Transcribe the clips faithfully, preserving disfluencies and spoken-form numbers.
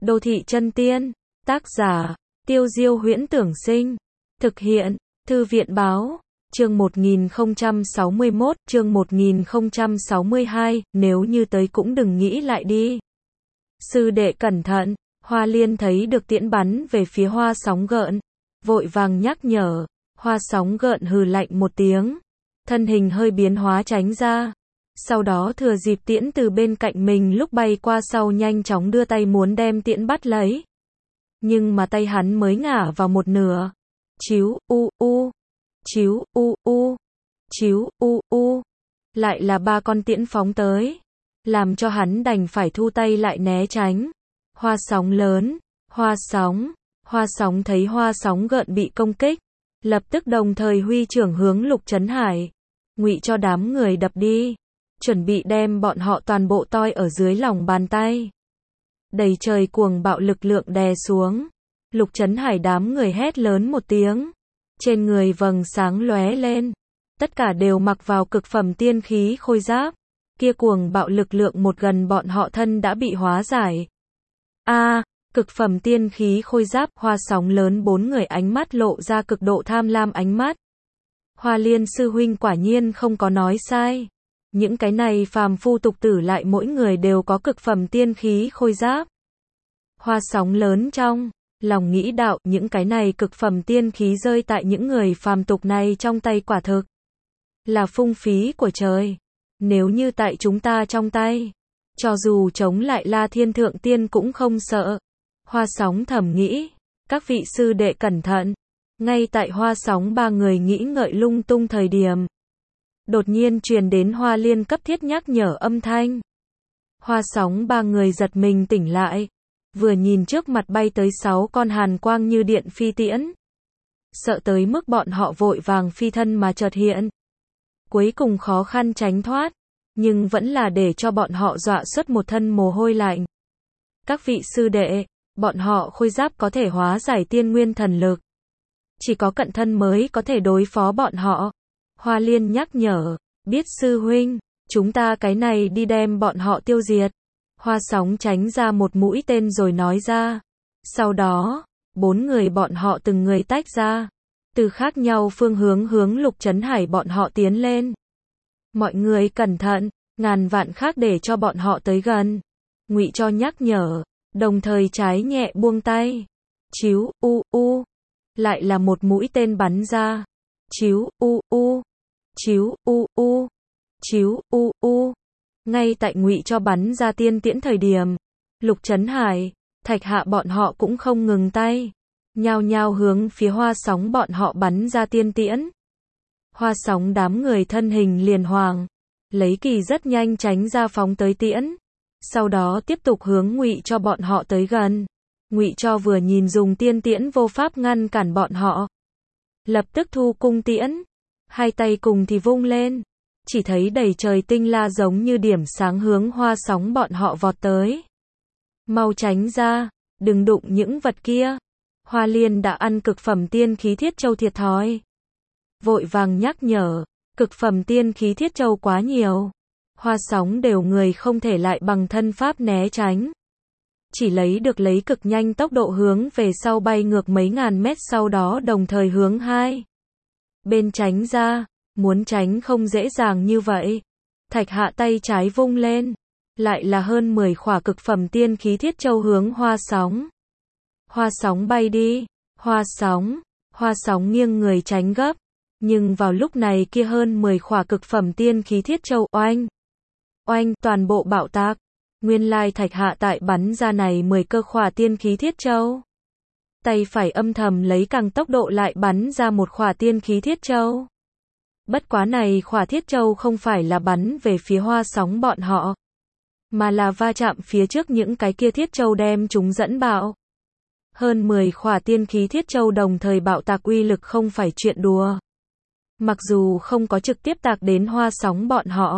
Đô thị chân tiên. Tác giả, Tiêu Diêu Huyễn Tưởng Sinh. Thực hiện, Thư viện Báo. Chương một nghìn không trăm sáu mươi mốt, chương một nghìn không trăm sáu mươi hai, nếu như tới cũng đừng nghĩ lại đi. Sư đệ cẩn thận, Hoa Liên thấy được tiễn bắn về phía Hoa Sóng Gợn, vội vàng nhắc nhở. Hoa Sóng Gợn hừ lạnh một tiếng, thân hình hơi biến hóa tránh ra. Sau đó thừa dịp tiễn từ bên cạnh mình lúc bay qua sau nhanh chóng đưa tay muốn đem tiễn bắt lấy. Nhưng mà tay hắn mới ngả vào một nửa. Chíu, u, u. Chíu, u, u. Chíu, u, u. Lại là ba con tiễn phóng tới. Làm cho hắn đành phải thu tay lại né tránh. Hoa Sóng lớn. Hoa Sóng. Hoa Sóng thấy Hoa Sóng Gợn bị công kích. Lập tức đồng thời huy trưởng hướng Lục Trấn Hải. Ngụy cho đám người đập đi. Chuẩn bị đem bọn họ toàn bộ toi ở dưới lòng bàn tay. Đầy trời cuồng bạo lực lượng đè xuống. Lục Trấn Hải đám người hét lớn một tiếng. Trên người vầng sáng lóe lên. Tất cả đều mặc vào cực phẩm tiên khí khôi giáp. Kia cuồng bạo lực lượng một gần bọn họ thân đã bị hóa giải. A, à, cực phẩm tiên khí khôi giáp. Hoa Sóng lớn bốn người ánh mắt lộ ra cực độ tham lam ánh mắt. Hoa Liên sư huynh quả nhiên không có nói sai. Những cái này phàm phu tục tử lại mỗi người đều có cực phẩm tiên khí khôi giáp. Hoa Sóng lớn trong lòng nghĩ đạo, những cái này cực phẩm tiên khí rơi tại những người phàm tục này trong tay quả thực là phung phí của trời. Nếu như tại chúng ta trong tay, cho dù chống lại La Thiên Thượng Tiên cũng không sợ. Hoa Sóng thầm nghĩ, các vị sư đệ cẩn thận. Ngay tại Hoa Sóng ba người nghĩ ngợi lung tung thời điểm, đột nhiên truyền đến Hoa Liên cấp thiết nhắc nhở âm thanh. Hoa Sóng ba người giật mình tỉnh lại, vừa nhìn trước mặt bay tới sáu con hàn quang như điện phi tiễn. Sợ tới mức bọn họ vội vàng phi thân mà chợt hiện. Cuối cùng khó khăn tránh thoát, nhưng vẫn là để cho bọn họ dọa xuất một thân mồ hôi lạnh. Các vị sư đệ, bọn họ khôi giáp có thể hóa giải tiên nguyên thần lực. Chỉ có cận thân mới có thể đối phó bọn họ. Hoa Liên nhắc nhở, biết sư huynh, chúng ta cái này đi đem bọn họ tiêu diệt. Hoa Sóng tránh ra một mũi tên rồi nói ra. Sau đó, bốn người bọn họ từng người tách ra, từ khác nhau phương hướng hướng Lục Trấn Hải bọn họ tiến lên. Mọi người cẩn thận, ngàn vạn khác để cho bọn họ tới gần. Ngụy cho nhắc nhở, đồng thời trái nhẹ buông tay. Chíu, u, u. Lại là một mũi tên bắn ra. Chíu, u, u. Chíu, u, u. Chíu, u, u. Ngay tại Ngụy cho bắn ra tiên tiễn thời điểm, Lục Trấn Hải, Thạch Hạ bọn họ cũng không ngừng tay, nhao nhao hướng phía Hoa Sóng bọn họ bắn ra tiên tiễn. Hoa Sóng đám người thân hình liền hoàng, lấy kỳ rất nhanh tránh ra phóng tới tiễn, sau đó tiếp tục hướng Ngụy cho bọn họ tới gần. Ngụy cho vừa nhìn dùng tiên tiễn vô pháp ngăn cản bọn họ, lập tức thu cung tiễn, hai tay cùng thì vung lên. Chỉ thấy đầy trời tinh la giống như điểm sáng hướng Hoa Sóng bọn họ vọt tới. Mau tránh ra, đừng đụng những vật kia. Hoa Liên đã ăn cực phẩm tiên khí thiết châu thiệt thòi. Vội vàng nhắc nhở, cực phẩm tiên khí thiết châu quá nhiều. Hoa Sóng đều người không thể lại bằng thân pháp né tránh. Chỉ lấy được lấy cực nhanh tốc độ hướng về sau bay ngược mấy ngàn mét, sau đó đồng thời hướng hai bên tránh ra. Muốn tránh không dễ dàng như vậy. Thạch Hạ tay trái vung lên, lại là hơn mười khỏa cực phẩm tiên khí thiết châu hướng Hoa Sóng. Hoa Sóng bay đi. Hoa Sóng. Hoa Sóng nghiêng người tránh gấp. Nhưng vào lúc này kia hơn mười khỏa cực phẩm tiên khí thiết châu oanh. Oanh toàn bộ bạo tạc. Nguyên lai Thạch Hạ tại bắn ra này mười cơ khỏa tiên khí thiết châu. Tay phải âm thầm lấy càng tốc độ lại bắn ra một khỏa tiên khí thiết châu. Bất quá này khỏa thiết châu không phải là bắn về phía Hoa Sóng bọn họ, mà là va chạm phía trước những cái kia thiết châu đem chúng dẫn bạo. Hơn mười khỏa tiên khí thiết châu đồng thời bạo tạc uy lực không phải chuyện đùa. Mặc dù không có trực tiếp tạc đến Hoa Sóng bọn họ,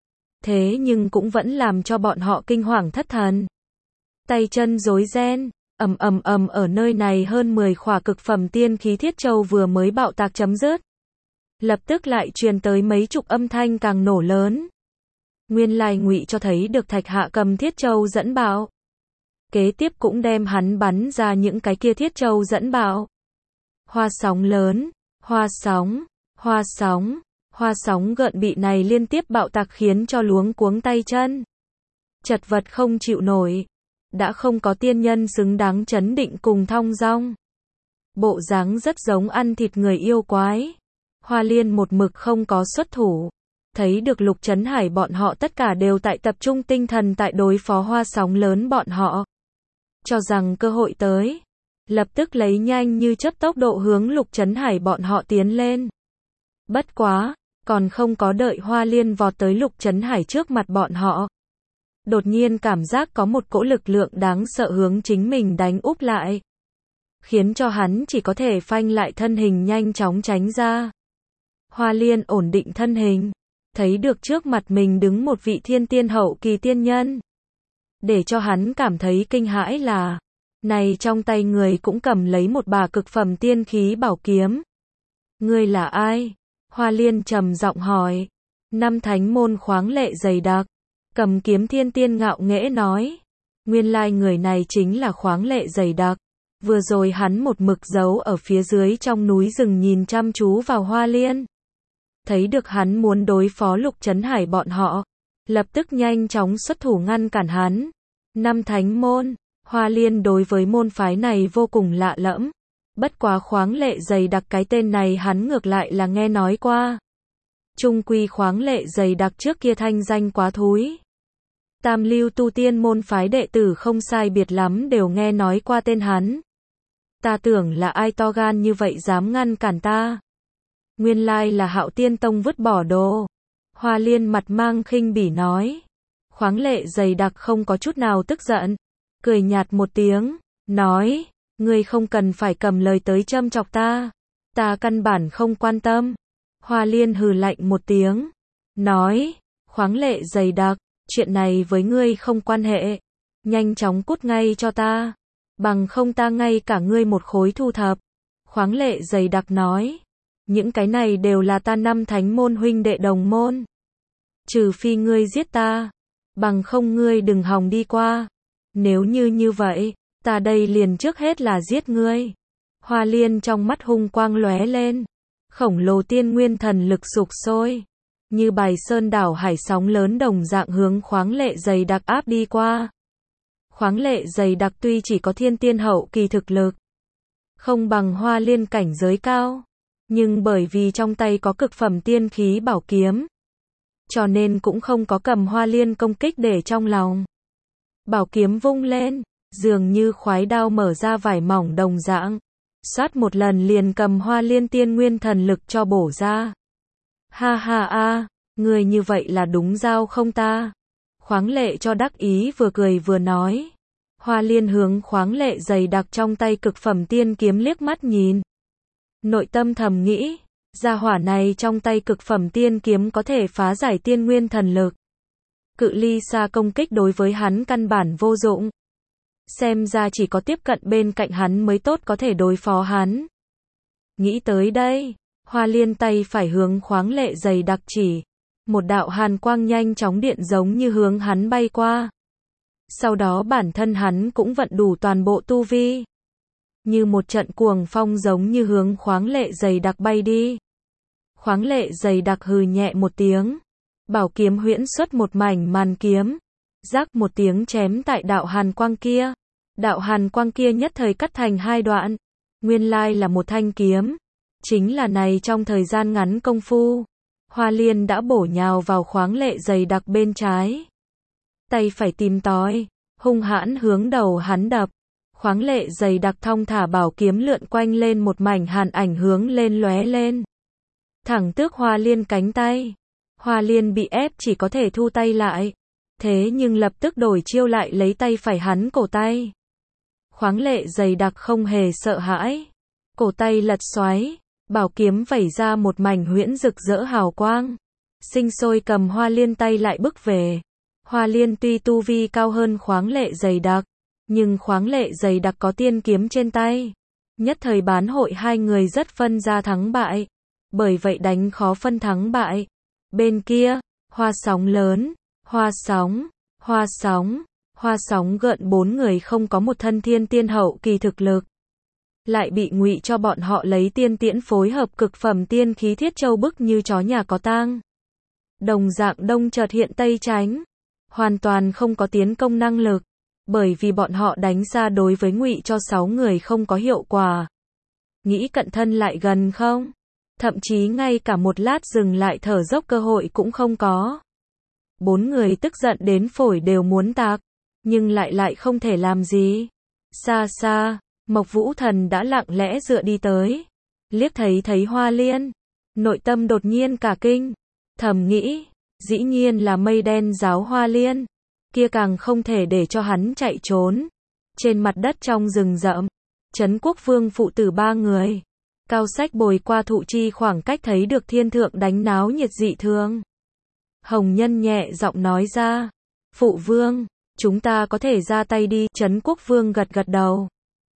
thế nhưng cũng vẫn làm cho bọn họ kinh hoàng thất thần. Tay chân rối ren, ầm ầm ầm ở nơi này hơn mười khỏa cực phẩm tiên khí thiết châu vừa mới bạo tạc chấm dứt. Lập tức lại truyền tới mấy chục âm thanh càng nổ lớn. Nguyên lai Ngụy cho thấy được Thạch Hạ cầm thiết châu dẫn bạo. kế tiếp cũng đem hắn bắn ra những cái kia thiết châu dẫn bạo. Hoa sóng lớn, hoa sóng, hoa sóng, hoa sóng gợn bị này liên tiếp bạo tạc khiến cho luống cuống tay chân. Chật vật không chịu nổi. Đã không có tiên nhân xứng đáng chấn định cùng thong dong. Bộ dáng rất giống ăn thịt người yêu quái. Hoa Liên một mực không có xuất thủ. Thấy được Lục Trấn Hải bọn họ tất cả đều tại tập trung tinh thần tại đối phó hoa sóng lớn bọn họ. Cho rằng cơ hội tới. Lập tức lấy nhanh như chớp tốc độ hướng Lục Trấn Hải bọn họ tiến lên. Bất quá, còn không có đợi Hoa Liên vọt tới Lục Trấn Hải trước mặt bọn họ. Đột nhiên cảm giác có một cỗ lực lượng đáng sợ hướng chính mình đánh úp lại. Khiến cho hắn chỉ có thể phanh lại thân hình nhanh chóng tránh ra. Hoa Liên ổn định thân hình. Thấy được trước mặt mình đứng một vị thiên tiên hậu kỳ tiên nhân. Để cho hắn cảm thấy kinh hãi là, này trong tay người cũng cầm lấy một bả cực phẩm tiên khí bảo kiếm. Ngươi là ai? Hoa Liên trầm giọng hỏi. Năm thánh môn khoáng lệ dày đặc. Cầm kiếm thiên tiên ngạo nghễ nói. Nguyên lai người này chính là khoáng lệ dày đặc. Vừa rồi hắn một mực giấu ở phía dưới trong núi rừng nhìn chăm chú vào Hoa Liên. Thấy được hắn muốn đối phó Lục Trấn Hải bọn họ. Lập tức nhanh chóng xuất thủ ngăn cản hắn. Năm thánh môn. Hoa Liên đối với môn phái này vô cùng lạ lẫm. Bất quá khoáng lệ dày đặc cái tên này hắn ngược lại là nghe nói qua. Trung quy khoáng lệ dày đặc trước kia thanh danh quá thúi. Tam lưu tu tiên môn phái đệ tử không sai biệt lắm đều nghe nói qua tên hắn. Ta tưởng là ai to gan như vậy dám ngăn cản ta. Nguyên lai là Hạo Tiên Tông vứt bỏ đồ. Hoa Liên mặt mang khinh bỉ nói. Khoáng lệ dày đặc không có chút nào tức giận. Cười nhạt một tiếng, nói. Ngươi không cần phải cầm lời tới châm chọc ta. Ta căn bản không quan tâm. Hoa Liên hừ lạnh một tiếng. Nói. Khoáng lệ dày đặc. Chuyện này với ngươi không quan hệ. Nhanh chóng cút ngay cho ta. Bằng không ta ngay cả ngươi một khối thu thập. Khoáng lệ dày đặc nói. Những cái này đều là ta năm thánh môn huynh đệ đồng môn. Trừ phi ngươi giết ta. Bằng không ngươi đừng hòng đi qua. Nếu như như vậy, ta đây liền trước hết là giết ngươi. Hoa Liên trong mắt hung quang lóe lên. Khổng lồ tiên nguyên thần lực sục sôi. Như bài sơn đảo hải sóng lớn đồng dạng hướng khoáng lệ dày đặc áp đi qua. Khoáng lệ dày đặc tuy chỉ có thiên tiên hậu kỳ thực lực. Không bằng Hoa Liên cảnh giới cao. Nhưng bởi vì trong tay có cực phẩm tiên khí bảo kiếm. Cho nên cũng không có cầm Hoa Liên công kích để trong lòng. Bảo kiếm vung lên, dường như khoái đao mở ra vải mỏng đồng dạng. Xoát một lần liền cầm Hoa Liên tiên nguyên thần lực cho bổ ra. Ha ha a, người như vậy là đúng giao không ta? Khoáng lệ cho đắc ý vừa cười vừa nói. Hoa Liên hướng khoáng lệ dày đặc trong tay cực phẩm tiên kiếm liếc mắt nhìn. Nội tâm thầm nghĩ, gia hỏa này trong tay cực phẩm tiên kiếm có thể phá giải tiên nguyên thần lực. Cự ly xa công kích đối với hắn căn bản vô dụng. Xem ra chỉ có tiếp cận bên cạnh hắn mới tốt có thể đối phó hắn. Nghĩ tới đây, Hoa Liên tay phải hướng khoáng lệ dày đặc chỉ. Một đạo hàn quang nhanh chóng điện giống như hướng hắn bay qua. Sau đó bản thân hắn cũng vận đủ toàn bộ tu vi. Như một trận cuồng phong giống như hướng khoáng lệ dày đặc bay đi. Khoáng lệ dày đặc hừ nhẹ một tiếng. Bảo kiếm huyễn xuất một mảnh màn kiếm. Rắc một tiếng chém tại đạo hàn quang kia. Đạo hàn quang kia nhất thời cắt thành hai đoạn. Nguyên lai là một thanh kiếm. Chính là này trong thời gian ngắn công phu. Hoa Liên đã bổ nhào vào khoáng lệ dày đặc bên trái. Tay phải tìm tói. Hung hãn hướng đầu hắn đập. Khoáng lệ dày đặc thong thả bảo kiếm lượn quanh lên một mảnh hàn ảnh hướng lên lóe lên. Thẳng tước Hoa Liên cánh tay. Hoa Liên bị ép chỉ có thể thu tay lại. Thế nhưng lập tức đổi chiêu lại lấy tay phải hắn cổ tay. Khoáng lệ dày đặc không hề sợ hãi. Cổ tay lật xoáy. Bảo kiếm vẩy ra một mảnh huyễn rực rỡ hào quang. Sinh sôi cầm Hoa Liên tay lại bức về. Hoa Liên tuy tu vi cao hơn khoáng lệ dày đặc. Nhưng khoáng lệ dày đặc có tiên kiếm trên tay. Nhất thời bán hội hai người rất phân ra thắng bại. Bởi vậy đánh khó phân thắng bại. Bên kia, hoa sóng lớn, hoa sóng, hoa sóng, Hoa Sóng Gợn bốn người không có một thân thiên tiên hậu kỳ thực lực, lại bị Ngụy cho bọn họ lấy tiên tiễn phối hợp cực phẩm tiên khí Thiết Châu bức như chó nhà có tang. Đồng dạng đông chợt hiện tây tránh, hoàn toàn không có tiến công năng lực, bởi vì bọn họ đánh ra đối với Ngụy cho sáu người không có hiệu quả. Nghĩ cận thân lại gần không? Thậm chí ngay cả một lát dừng lại thở dốc cơ hội cũng không có. Bốn người tức giận đến phổi đều muốn tạc, nhưng lại lại không thể làm gì. Xa xa, Mộc Vũ Thần đã lặng lẽ dựa đi tới, liếc thấy thấy Hoa Liên, nội tâm đột nhiên cả kinh, thầm nghĩ, dĩ nhiên là mây đen giáo Hoa Liên, kia càng không thể để cho hắn chạy trốn. Trên mặt đất trong rừng rậm, Trấn Quốc Vương phụ tử ba người, Cao Sách Bồi qua thụ chi khoảng cách thấy được thiên thượng đánh náo nhiệt dị thường. Hồng Nhân nhẹ giọng nói ra, phụ vương, chúng ta có thể ra tay đi. Trấn Quốc Vương gật gật đầu,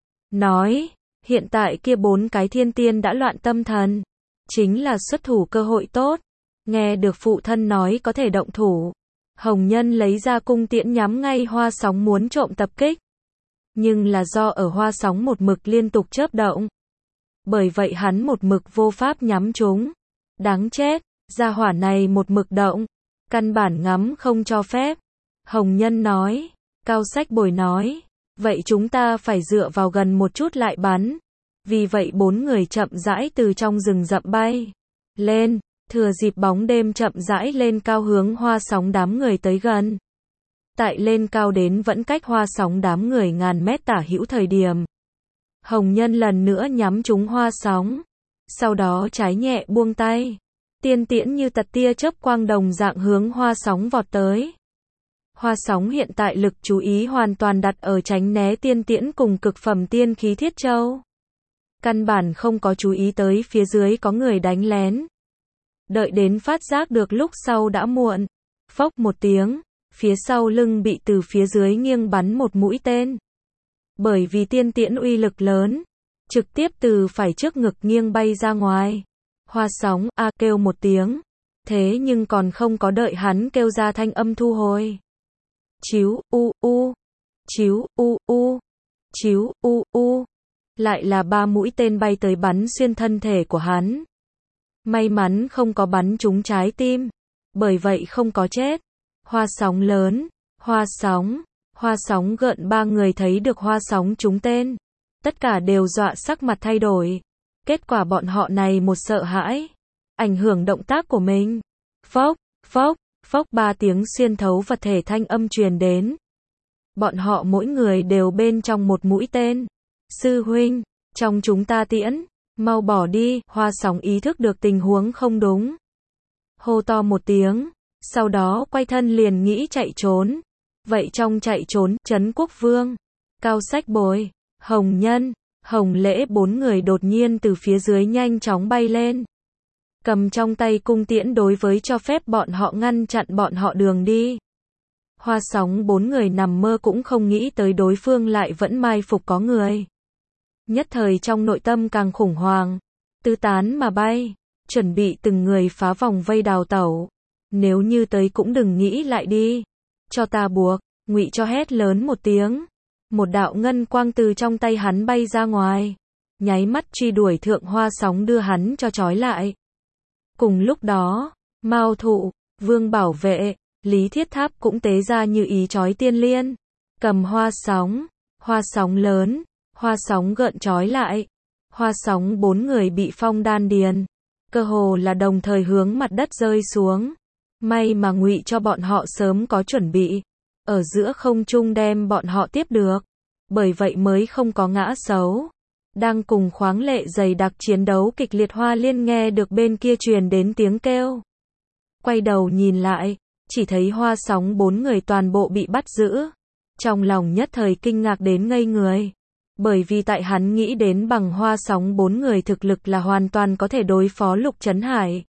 nói, hiện tại kia bốn cái thiên tiên đã loạn tâm thần, chính là xuất thủ cơ hội tốt. Nghe được phụ thân nói có thể động thủ, Hồng Nhân lấy ra cung tiễn nhắm ngay Hoa Sóng muốn trộm tập kích. Nhưng là do ở Hoa Sóng một mực liên tục chớp động, bởi vậy hắn một mực vô pháp nhắm chúng. Đáng chết, gia hỏa này một mực động, căn bản ngắm không cho phép. Hồng Nhân nói, Cao Sách Bồi nói, vậy chúng ta phải dựa vào gần một chút lại bắn. Vì vậy bốn người chậm rãi từ trong rừng rậm bay lên, thừa dịp bóng đêm chậm rãi lên cao hướng Hoa Sóng đám người tới gần. Tại lên cao đến vẫn cách Hoa Sóng đám người ngàn mét tả hữu thời điểm, Hồng Nhân lần nữa nhắm trúng Hoa Sóng, sau đó trái nhẹ buông tay, tiên tiễn như tật tia chớp quang đồng dạng hướng Hoa Sóng vọt tới. Hoa Sóng hiện tại lực chú ý hoàn toàn đặt ở tránh né tiên tiễn cùng cực phẩm tiên khí Thiết Châu, căn bản không có chú ý tới phía dưới có người đánh lén. Đợi đến phát giác được lúc sau đã muộn, phốc một tiếng, phía sau lưng bị từ phía dưới nghiêng bắn một mũi tên. Bởi vì tiên tiễn uy lực lớn, trực tiếp từ phải trước ngực nghiêng bay ra ngoài. Hoa Sóng a kêu một tiếng, thế nhưng còn không có đợi hắn kêu ra thanh âm thu hồi. Chíu u u, chíu u u, chíu u u, lại là ba mũi tên bay tới bắn xuyên thân thể của hắn. May mắn không có bắn trúng trái tim, bởi vậy không có chết. Hoa Sóng lớn, Hoa Sóng, Hoa Sóng Gợn ba người thấy được Hoa Sóng trúng tên, tất cả đều dọa sắc mặt thay đổi. Kết quả bọn họ này một sợ hãi, ảnh hưởng động tác của mình. Phốc, phốc, phốc ba tiếng xuyên thấu vật thể thanh âm truyền đến. Bọn họ mỗi người đều bên trong một mũi tên. Sư huynh, trong chúng ta tiễn, mau bỏ đi. Hoa Sóng ý thức được tình huống không đúng, hô to một tiếng, sau đó quay thân liền nghĩ chạy trốn. Vậy trong chạy trốn, Trấn Quốc Vương, Cao Sách Bồi, Hồng Nhân, Hồng Lễ bốn người đột nhiên từ phía dưới nhanh chóng bay lên, cầm trong tay cung tiễn đối với cho phép bọn họ ngăn chặn bọn họ đường đi. Hoa Sóng bốn người nằm mơ cũng không nghĩ tới đối phương lại vẫn mai phục có người. Nhất thời trong nội tâm càng khủng hoảng, tứ tán mà bay, chuẩn bị từng người phá vòng vây đào tẩu. Nếu như tới cũng đừng nghĩ lại đi, cho ta buộc. Ngụy cho hét lớn một tiếng, một đạo ngân quang từ trong tay hắn bay ra ngoài, nháy mắt truy đuổi thượng Hoa Sóng đưa hắn cho trói lại. Cùng lúc đó, Mao Thụ, Vương Bảo Vệ, Lý Thiết Tháp cũng tế ra như ý trói tiên liên, cầm Hoa Sóng, Hoa Sóng lớn, Hoa Sóng Gợn trói lại. Hoa Sóng bốn người bị phong đan điền, cơ hồ là đồng thời hướng mặt đất rơi xuống. May mà Ngụy cho bọn họ sớm có chuẩn bị, ở giữa không trung đem bọn họ tiếp được, bởi vậy mới không có ngã xấu. Đang cùng khoáng lệ dày đặc chiến đấu kịch liệt, Hoa Liên nghe được bên kia truyền đến tiếng kêu, quay đầu nhìn lại, chỉ thấy Hoa Sóng bốn người toàn bộ bị bắt giữ. Trong lòng nhất thời kinh ngạc đến ngây người, bởi vì tại hắn nghĩ đến bằng Hoa Sóng bốn người thực lực là hoàn toàn có thể đối phó Lục Trấn Hải.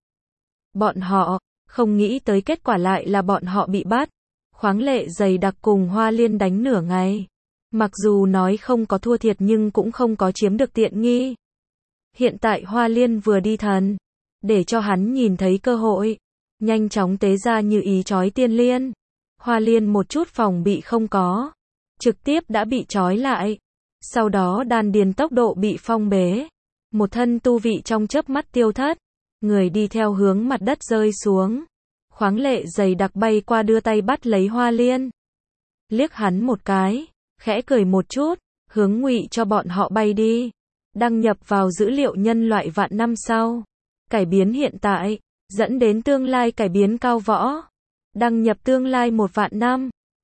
Bọn họ không nghĩ tới kết quả lại là bọn họ bị bắt. Khoáng lệ dày đặc cùng Hoa Liên đánh nửa ngày, mặc dù nói không có thua thiệt nhưng cũng không có chiếm được tiện nghi. Hiện tại Hoa Liên vừa đi thần, để cho hắn nhìn thấy cơ hội, nhanh chóng tế ra như ý trói tiên liên. Hoa Liên một chút phòng bị không có, trực tiếp đã bị trói lại. Sau đó đan điền tốc độ bị phong bế, một thân tu vị trong chớp mắt tiêu thất, người đi theo hướng mặt đất rơi xuống. Khoáng Lệ dày đặc bay qua đưa tay bắt lấy Hoa Liên, liếc hắn một cái, khẽ cười một chút, hướng Ngụy cho bọn họ bay đi. Đăng nhập vào dữ liệu nhân loại vạn năm sau, cải biến hiện tại, dẫn đến tương lai cải biến cao võ. Đăng nhập tương lai một vạn năm.